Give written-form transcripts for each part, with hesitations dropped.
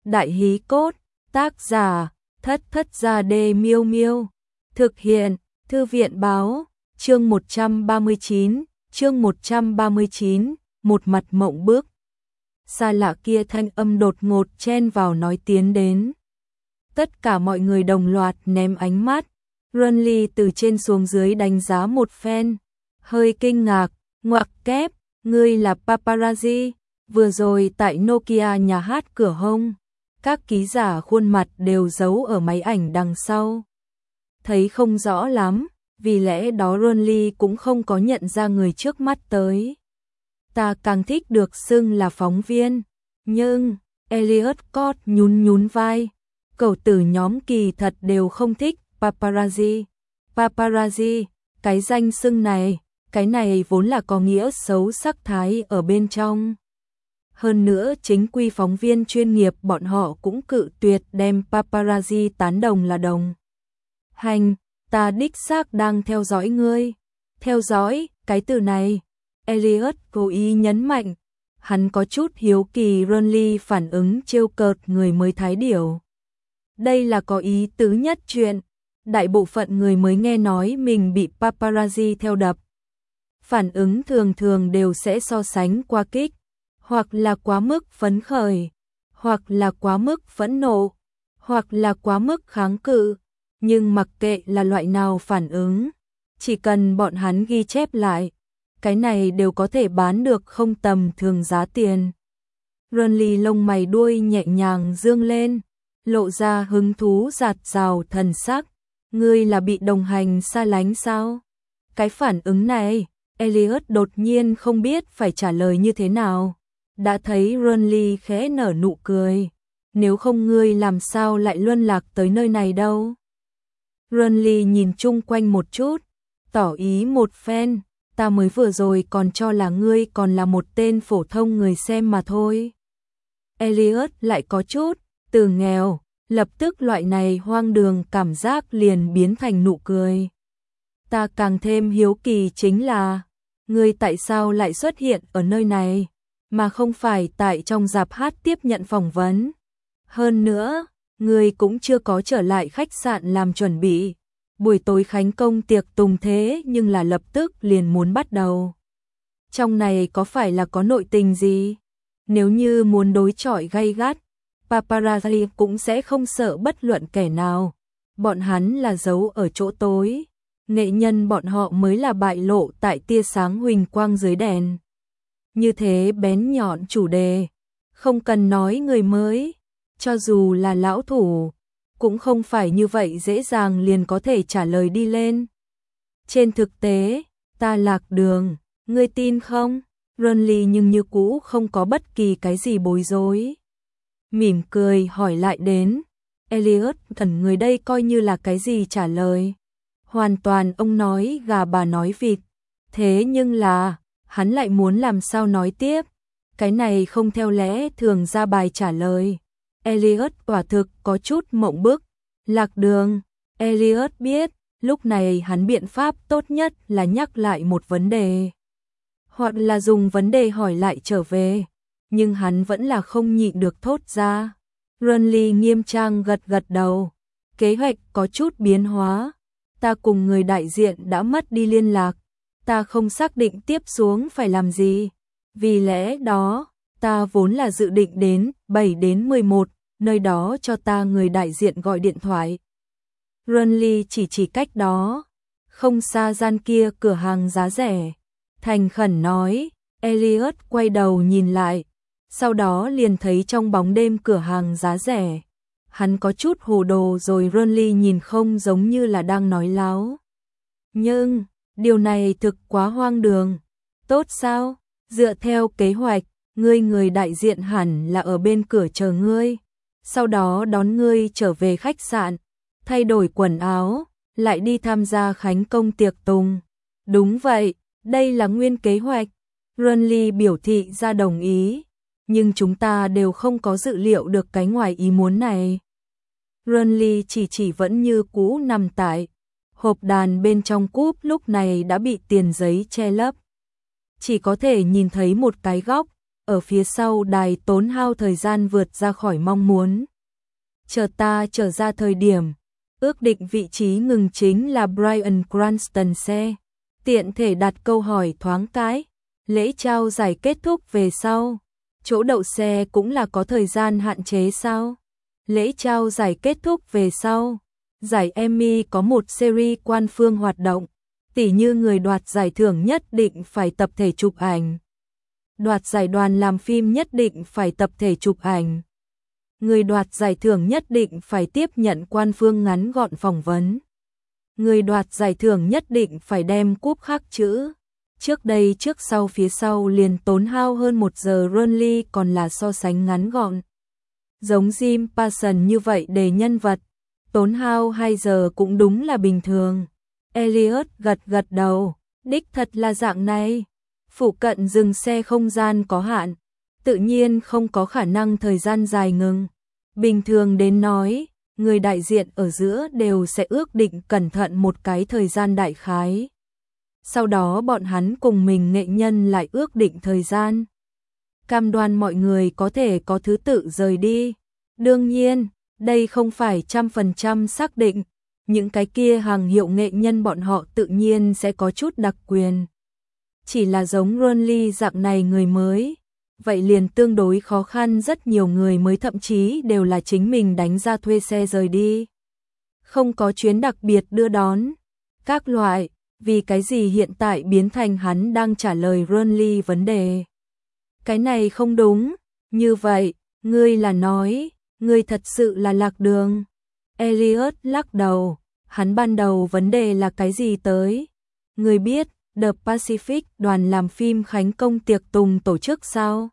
Đại hí cốt, tác giả, Thất Thất Gia Đê Miêu Miêu. Thực hiện, Thư viện báo, chương 139, một mặt mộng bước. Xa lạ kia thanh âm đột ngột chen vào nói tiến đến. Tất cả mọi người đồng loạt ném ánh mắt. Runly từ trên xuống dưới đánh giá một phen. Hơi kinh ngạc, ngoặc kép, ngươi là paparazzi. Vừa rồi tại Nokia nhà hát cửa hông, các ký giả khuôn mặt đều giấu ở máy ảnh đằng sau. Thấy không rõ lắm, vì lẽ đó Runly cũng không có nhận ra người trước mắt tới. Ta càng thích được xưng là phóng viên, nhưng Elliot Scott nhún vai. Cậu tử nhóm kỳ thật đều không thích paparazzi. Paparazzi, cái danh xưng này, cái này vốn là có nghĩa xấu sắc thái ở bên trong. Hơn nữa chính quy phóng viên chuyên nghiệp bọn họ cũng cự tuyệt đem paparazzi tán đồng là đồng hành. Ta đích xác đang theo dõi ngươi. Theo dõi, cái từ này, Elliot cố ý nhấn mạnh. Hắn có chút hiếu kỳ Runly phản ứng trêu cợt người mới thái điểu. Đây là có ý tứ nhất chuyện. Đại bộ phận người mới nghe nói mình bị paparazzi theo đập. Phản ứng thường thường đều sẽ so sánh quá kích, hoặc là quá mức phấn khởi, hoặc là quá mức phẫn nộ, hoặc là quá mức kháng cự. Nhưng mặc kệ là loại nào phản ứng, chỉ cần bọn hắn ghi chép lại, cái này đều có thể bán được không tầm thường giá tiền. Runly lông mày đuôi nhẹ nhàng dương lên, lộ ra hứng thú rạt rào thần sắc. Ngươi là bị đồng hành xa lánh sao? Cái phản ứng này, Elliot đột nhiên không biết phải trả lời như thế nào. Đã thấy Runly khẽ nở nụ cười. Nếu không ngươi làm sao lại luân lạc tới nơi này đâu? Runly nhìn chung quanh một chút, tỏ ý một phen. Ta mới vừa rồi còn cho là ngươi còn là một tên phổ thông người xem mà thôi. Elliot lại có chút, từ nghèo, lập tức loại này hoang đường cảm giác liền biến thành nụ cười. Ta càng thêm hiếu kỳ chính là, ngươi tại sao lại xuất hiện ở nơi này, mà không phải tại trong rạp hát tiếp nhận phỏng vấn. Hơn nữa, ngươi cũng chưa có trở lại khách sạn làm chuẩn bị. Buổi tối khánh công tiệc tùng thế nhưng là lập tức liền muốn bắt đầu. Trong này có phải là có nội tình gì? Nếu như muốn đối chọi gay gắt, paparazzi cũng sẽ không sợ bất luận kẻ nào. Bọn hắn là giấu ở chỗ tối. Nghệ nhân bọn họ mới là bại lộ tại tia sáng huỳnh quang dưới đèn. Như thế bén nhọn chủ đề, không cần nói người mới, cho dù là lão thủ, cũng không phải như vậy dễ dàng liền có thể trả lời đi lên. Trên thực tế, ta lạc đường, ngươi tin không? Runly nhưng như cũ không có bất kỳ cái gì bối rối. Mỉm cười hỏi lại đến. Elliot thần người đây coi như là cái gì trả lời. Hoàn toàn ông nói gà bà nói vịt. Thế nhưng là, hắn lại muốn làm sao nói tiếp. Cái này không theo lẽ thường ra bài trả lời. Elliot quả thực có chút mộng bức. Lạc đường. Elliot biết, lúc này hắn biện pháp tốt nhất là nhắc lại một vấn đề. Hoặc là dùng vấn đề hỏi lại trở về. Nhưng hắn vẫn là không nhịn được thốt ra. Runly nghiêm trang gật đầu. Kế hoạch có chút biến hóa. Ta cùng người đại diện đã mất đi liên lạc. Ta không xác định tiếp xuống phải làm gì. Vì lẽ đó, ta vốn là dự định đến 7 đến 11, nơi đó cho ta người đại diện gọi điện thoại. Runly chỉ cách đó, không xa gian kia cửa hàng giá rẻ. Thành khẩn nói, Elliot quay đầu nhìn lại, sau đó liền thấy trong bóng đêm cửa hàng giá rẻ. Hắn có chút hồ đồ rồi. Runly nhìn không giống như là đang nói láo. Nhưng, điều này thực quá hoang đường. Tốt sao? Dựa theo kế hoạch, người đại diện hẳn là ở bên cửa chờ ngươi. Sau đó đón ngươi trở về khách sạn, thay đổi quần áo, lại đi tham gia khánh công tiệc tùng. Đúng vậy, đây là nguyên kế hoạch. Runly biểu thị ra đồng ý. Nhưng chúng ta đều không có dự liệu được cái ngoài ý muốn này. Runly chỉ vẫn như cũ nằm tại. Hộp đàn bên trong cúp lúc này đã bị tiền giấy che lấp. Chỉ có thể nhìn thấy một cái góc. ở phía sau đài tốn hao thời gian vượt ra khỏi mong muốn. Chờ ta trở ra thời điểm, ước định vị trí ngừng chính là Bryan Cranston xe. Tiện thể đặt câu hỏi thoáng cái, lễ trao giải kết thúc về sau, chỗ đậu xe cũng là có thời gian hạn chế sao? Lễ trao giải kết thúc về sau, giải Emmy có một series quan phương hoạt động, tỉ như người đoạt giải thưởng nhất định phải tập thể chụp ảnh. Đoạt giải đoàn làm phim nhất định phải tập thể chụp ảnh. Người đoạt giải thưởng nhất định phải tiếp nhận quan phương ngắn gọn phỏng vấn. Người đoạt giải thưởng nhất định phải đem cúp khắc chữ. Trước đây trước sau phía sau liền tốn hao hơn 1 giờ, Ronly còn là so sánh ngắn gọn. Giống Jim Parsons như vậy để nhân vật, tốn hao 2 giờ cũng đúng là bình thường. Elliot gật gật đầu, đích thật là dạng này. Phụ cận dừng xe không gian có hạn, tự nhiên không có khả năng thời gian dài ngừng. Bình thường đến nói, người đại diện ở giữa đều sẽ ước định cẩn thận một cái thời gian đại khái. Sau đó bọn hắn cùng mình nghệ nhân lại ước định thời gian. Cam đoan mọi người có thể có thứ tự rời đi. Đương nhiên, đây không phải 100% xác định. Những cái kia hàng hiệu nghệ nhân bọn họ tự nhiên sẽ có chút đặc quyền. Chỉ là giống Ronly dạng này người mới, vậy liền tương đối khó khăn, rất nhiều người mới thậm chí đều là chính mình đánh ra thuê xe rời đi. Không có chuyến đặc biệt đưa đón, các loại, vì cái gì hiện tại biến thành hắn đang trả lời Ronly vấn đề. Cái này không đúng, như vậy, ngươi là nói, ngươi thật sự là lạc đường. Elliot lắc đầu, hắn ban đầu vấn đề là cái gì tới? Ngươi biết, The Pacific đoàn làm phim khánh công tiệc tùng tổ chức sao?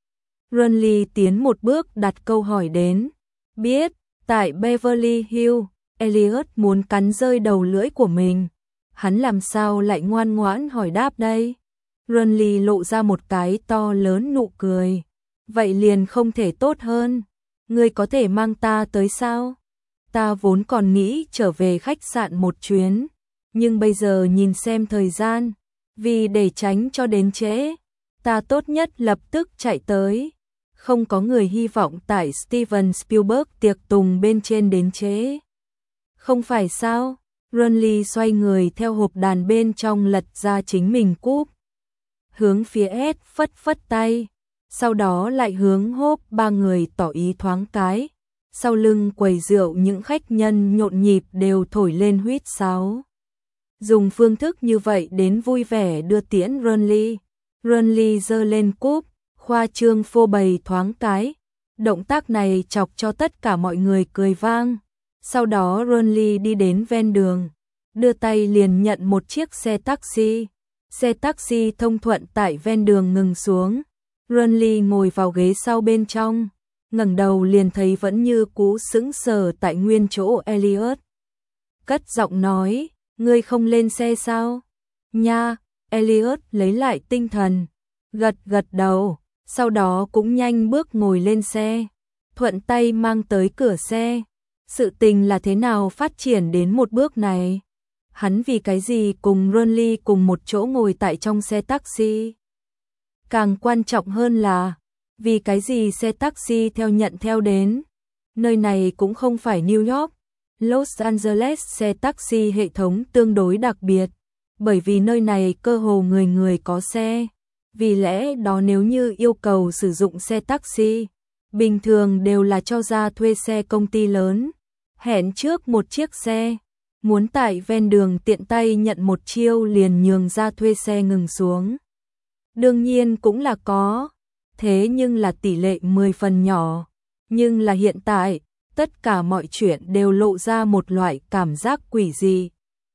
Ronly tiến một bước đặt câu hỏi đến. Biết, tại Beverly Hills, Elliot muốn cắn rơi đầu lưỡi của mình. Hắn làm sao lại ngoan ngoãn hỏi đáp đây? Ronly lộ ra một cái to lớn nụ cười. Vậy liền không thể tốt hơn. Ngươi có thể mang ta tới sao? Ta vốn còn nghĩ trở về khách sạn một chuyến. Nhưng bây giờ nhìn xem thời gian, vì để tránh cho đến trễ, ta tốt nhất lập tức chạy tới. Không có người hy vọng tại Steven Spielberg tiệc tùng bên trên đến trễ. Không phải sao? Ronly xoay người theo hộp đàn bên trong lật ra chính mình cúp. Hướng phía S phất phất tay, sau đó lại hướng hốp ba người tỏ ý thoáng cái. Sau lưng quầy rượu những khách nhân nhộn nhịp đều thổi lên huýt sáo. Dùng phương thức như vậy đến vui vẻ đưa tiễn Ronly. Ronly giơ lên cúp, khoa trương phô bày thoáng cái. Động tác này chọc cho tất cả mọi người cười vang. Sau đó Ronly đi đến ven đường, đưa tay liền nhận một chiếc xe taxi. Xe taxi thông thuận tại ven đường ngừng xuống. Ronly ngồi vào ghế sau bên trong, ngẩng đầu liền thấy vẫn như cũ sững sờ tại nguyên chỗ Elliot. Cất giọng nói, ngươi không lên xe sao? Nha, Elliot lấy lại tinh thần, gật gật đầu, sau đó cũng nhanh bước ngồi lên xe, thuận tay mang tới cửa xe. Sự tình là thế nào phát triển đến một bước này? Hắn vì cái gì cùng Ronly cùng một chỗ ngồi tại trong xe taxi? Càng quan trọng hơn là, vì cái gì xe taxi theo nhận theo đến? Nơi này cũng không phải New York. Los Angeles xe taxi hệ thống tương đối đặc biệt, bởi vì nơi này cơ hồ người người có xe. Vì lẽ đó nếu như yêu cầu sử dụng xe taxi, bình thường đều là cho ra thuê xe công ty lớn, hẹn trước một chiếc xe, muốn tại ven đường tiện tay nhận một chiêu liền nhường ra thuê xe ngừng xuống. Đương nhiên cũng là có, thế nhưng là tỷ lệ 10 phần nhỏ, nhưng là hiện tại, tất cả mọi chuyện đều lộ ra một loại cảm giác quỷ dị.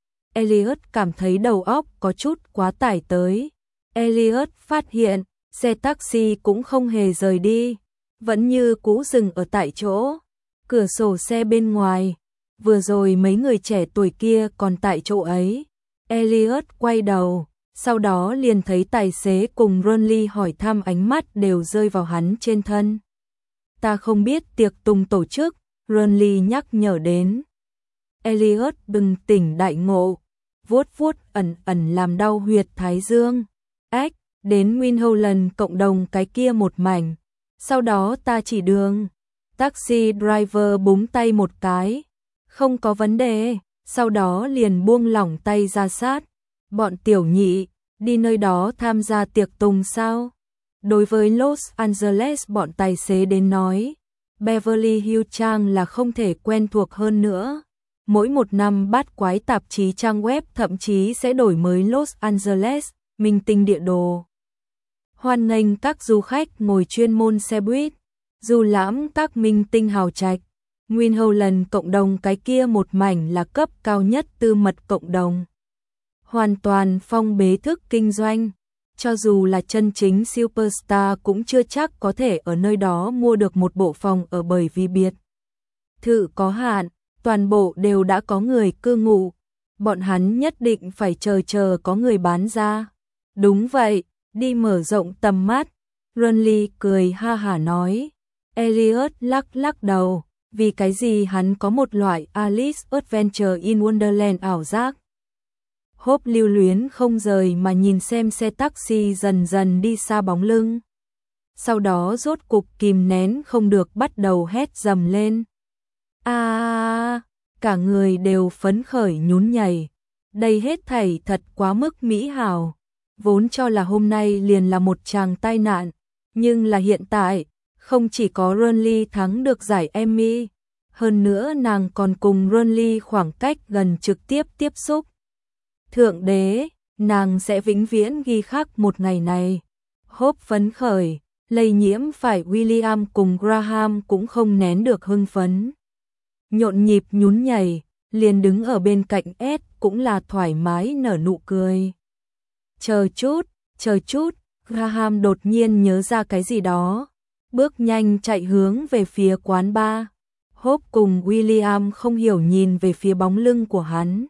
Elliot cảm thấy đầu óc có chút quá tải tới. Elliot phát hiện, xe taxi cũng không hề rời đi, vẫn như cũ dừng ở tại chỗ. Cửa sổ xe bên ngoài, vừa rồi mấy người trẻ tuổi kia còn tại chỗ ấy. Elliot quay đầu, sau đó liền thấy tài xế cùng Ronly hỏi thăm ánh mắt đều rơi vào hắn trên thân. Ta không biết tiệc tùng tổ chức, Ronly nhắc nhở đến. Elliot bừng tỉnh đại ngộ, vuốt vuốt ẩn ẩn làm đau huyệt thái dương. Ách, đến Winholen cộng đồng cái kia một mảnh. Sau đó ta chỉ đường. Taxi driver búng tay một cái. Không có vấn đề. Sau đó liền buông lỏng tay ra sát. Bọn tiểu nhị, đi nơi đó tham gia tiệc tùng sao? Đối với Los Angeles bọn tài xế đến nói, Beverly Hills trang là không thể quen thuộc hơn nữa. Mỗi một năm bát quái tạp chí trang web thậm chí sẽ đổi mới Los Angeles, minh tinh địa đồ. Hoan nghênh các du khách ngồi chuyên môn xe buýt, du lãm các minh tinh hào trạch. Winholen cộng đồng cái kia một mảnh là cấp cao nhất tư mật cộng đồng. Hoàn toàn phong bế thức kinh doanh. Cho dù là chân chính superstar cũng chưa chắc có thể ở nơi đó mua được một bộ phòng ở bởi vì biệt thự có hạn, toàn bộ đều đã có người cư ngụ. Bọn hắn nhất định phải chờ có người bán ra. Đúng vậy, đi mở rộng tầm mắt. Ronly cười ha hả nói. Elliot lắc lắc đầu, vì cái gì hắn có một loại Alice Adventure in Wonderland ảo giác. Hope lưu luyến không rời mà nhìn xem xe taxi dần dần đi xa bóng lưng. Sau đó rốt cục kìm nén không được bắt đầu hét dầm lên. Cả người đều phấn khởi nhún nhảy. Đây hết thảy thật quá mức mỹ hào. Vốn cho là hôm nay liền là một tràng tai nạn. Nhưng là hiện tại, không chỉ có Ronly thắng được giải Emmy. Hơn nữa nàng còn cùng Ronly khoảng cách gần trực tiếp tiếp xúc. Thượng đế, nàng sẽ vĩnh viễn ghi khắc một ngày này. Hope phấn khởi, lây nhiễm phải William cùng Graham cũng không nén được hưng phấn. Nhộn nhịp nhún nhảy, liền đứng ở bên cạnh Ed cũng là thoải mái nở nụ cười. Chờ chút, Graham đột nhiên nhớ ra cái gì đó. Bước nhanh chạy hướng về phía quán bar. Hope cùng William không hiểu nhìn về phía bóng lưng của hắn.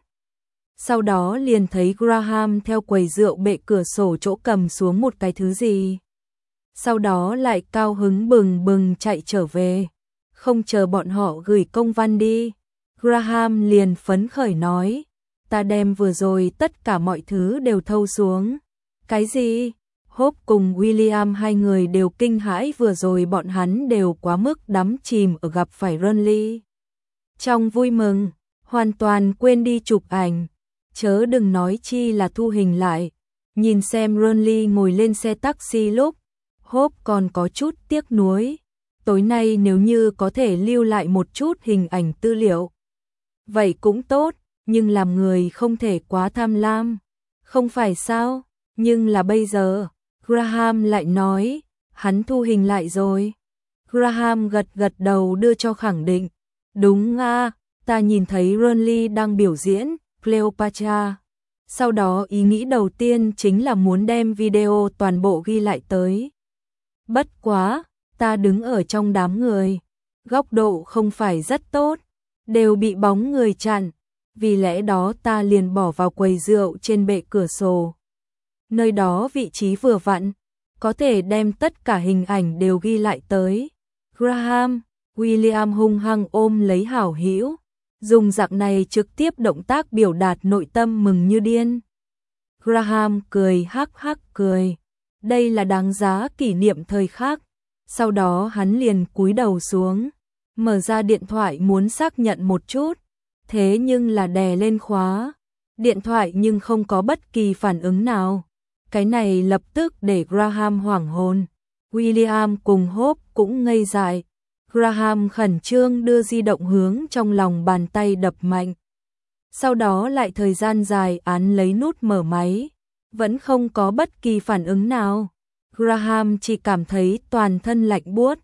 Sau đó liền thấy Graham theo quầy rượu bệ cửa sổ chỗ cầm xuống một cái thứ gì. Sau đó lại cao hứng bừng bừng chạy trở về. Không chờ bọn họ gửi công văn đi. Graham liền phấn khởi nói. Ta đem vừa rồi tất cả mọi thứ đều thâu xuống. Cái gì? Hope cùng William hai người đều kinh hãi, vừa rồi bọn hắn đều quá mức đắm chìm ở gặp phải Ronly. Trong vui mừng, hoàn toàn quên đi chụp ảnh. Chớ đừng nói chi là thu hình lại. Nhìn xem Ronly ngồi lên xe taxi lúc, Hope còn có chút tiếc nuối. Tối nay nếu như có thể lưu lại một chút hình ảnh tư liệu. Vậy cũng tốt, nhưng làm người không thể quá tham lam. Không phải sao, nhưng là bây giờ, Graham lại nói, hắn thu hình lại rồi. Graham gật gật đầu đưa cho khẳng định. Đúng ta nhìn thấy Ronly đang biểu diễn Cleopatra. Sau đó ý nghĩ đầu tiên chính là muốn đem video toàn bộ ghi lại tới. Bất quá, ta đứng ở trong đám người, góc độ không phải rất tốt, đều bị bóng người chặn, vì lẽ đó ta liền bỏ vào quầy rượu trên bệ cửa sổ. Nơi đó vị trí vừa vặn, có thể đem tất cả hình ảnh đều ghi lại tới. Graham, William hung hăng ôm lấy hảo hữu, dùng dạng này trực tiếp động tác biểu đạt nội tâm mừng như điên. Graham cười hắc hắc cười, đây là đáng giá kỷ niệm thời khắc. Sau đó hắn liền cúi đầu xuống, mở ra điện thoại muốn xác nhận một chút, thế nhưng là đè lên khóa điện thoại nhưng không có bất kỳ phản ứng nào. Cái này lập tức để Graham hoảng hồn. William cùng Hope cũng ngây dại. Graham khẩn trương đưa di động hướng trong lòng bàn tay đập mạnh. Sau đó lại thời gian dài án lấy nút mở máy, vẫn không có bất kỳ phản ứng nào. Graham chỉ cảm thấy toàn thân lạnh buốt.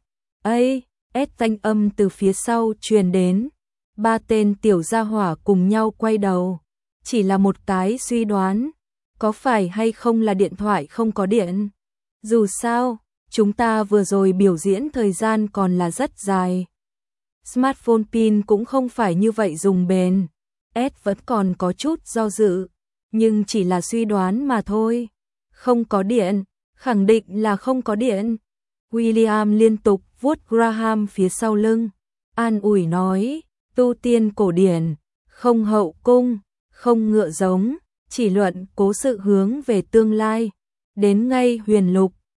Thanh âm từ phía sau truyền đến. Ba tên tiểu gia hỏa cùng nhau quay đầu. Chỉ là một cái suy đoán, có phải hay không là điện thoại không có điện? Dù sao, chúng ta vừa rồi biểu diễn thời gian còn là rất dài. Smartphone pin cũng không phải như vậy dùng bền. Ed vẫn còn có chút do dự, nhưng chỉ là suy đoán mà thôi. Không có điện, khẳng định là không có điện. William liên tục vuốt Graham phía sau lưng, an ủi nói, tu tiên cổ điển, không hậu cung, không ngựa giống, chỉ luận cố sự hướng về tương lai. đến ngay huyền lục,